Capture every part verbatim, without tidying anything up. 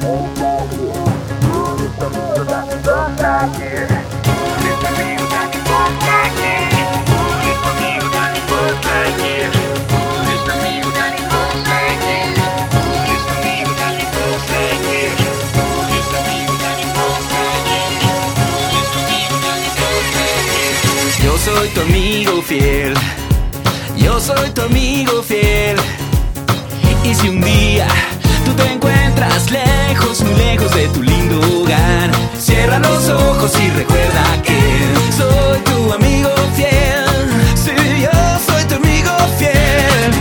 Yo soy tu amigo fiel, yo soy tu amigo fiel. Y si un día tú te encuentras lejos, muy lejos de tu lindo hogar, cierra los ojos y recuerda que soy tu amigo fiel. Sí, yo soy tu amigo fiel.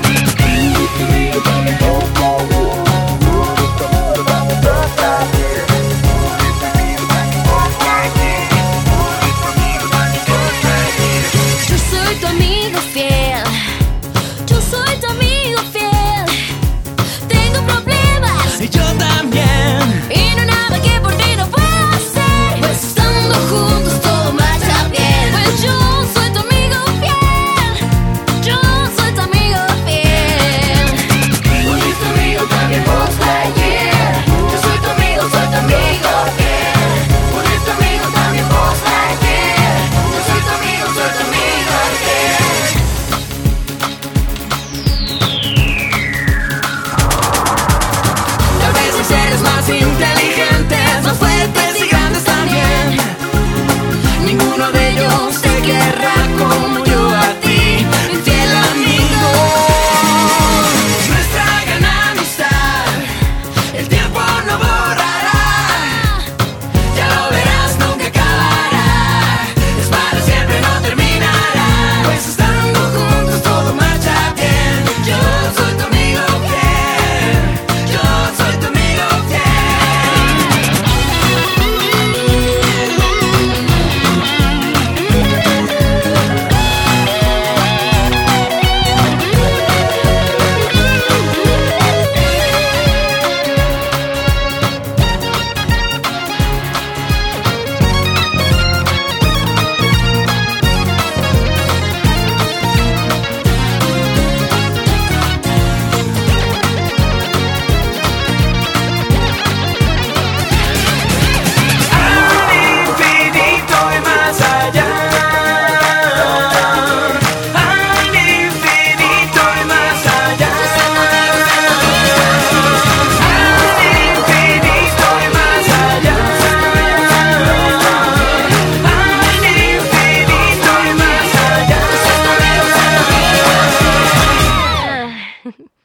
Yo soy tu amigo fiel. Yo soy tu amigo fiel. Tengo problemas Y yo también. y no hay nada que por ti no puedo hacer. Pues estando juntos todo marcha bien. Pues yo soy tu amigo fiel. Yo soy tu amigo fiel. Porque tu amigo también Buzz Lightyear. Yo soy tu amigo, soy tu amigo fiel. Porque tu amigo también Buzz Lightyear. Yo soy tu amigo, soy tu amigo fiel. Tal vez hay seres más inteligentes, más fuertes y grandes también. Ninguno de ellos te querrá como yo a ti, mi fiel amigo. Nuestra gran amistad, el tiempo no borrará. Ya lo verás, nunca acabará. Es para siempre, no terminará. Pues estando juntos todo marcha bien. Yo soy tu amigo fiel. Yo soy tu amigo fiel. Al infinito y más allá. Al infinito y más allá. Al infinito y más allá. Al infinito y más allá.